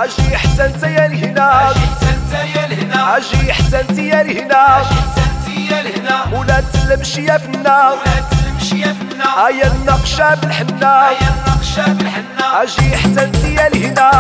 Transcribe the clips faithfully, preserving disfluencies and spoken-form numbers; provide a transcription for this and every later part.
اجي حسن يا الهنا، اجي حسن يا الهنا، ولا تلمشي يا فنا، هيا النقشة بالحنا، اجي حسن يا الهنا،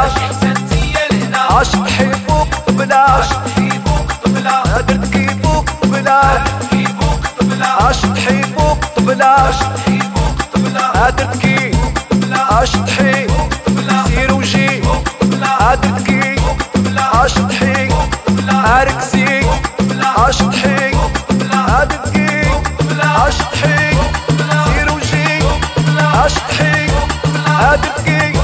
اشطحي فوق طبلة، درت كي فوق طبلة، اشطحي فوق طبلة، درت كي اشطحي سير وجي، درت كي اشطحي اركسي اشطحي، درت كي اشطحي سير وجي اشطحي، درت كي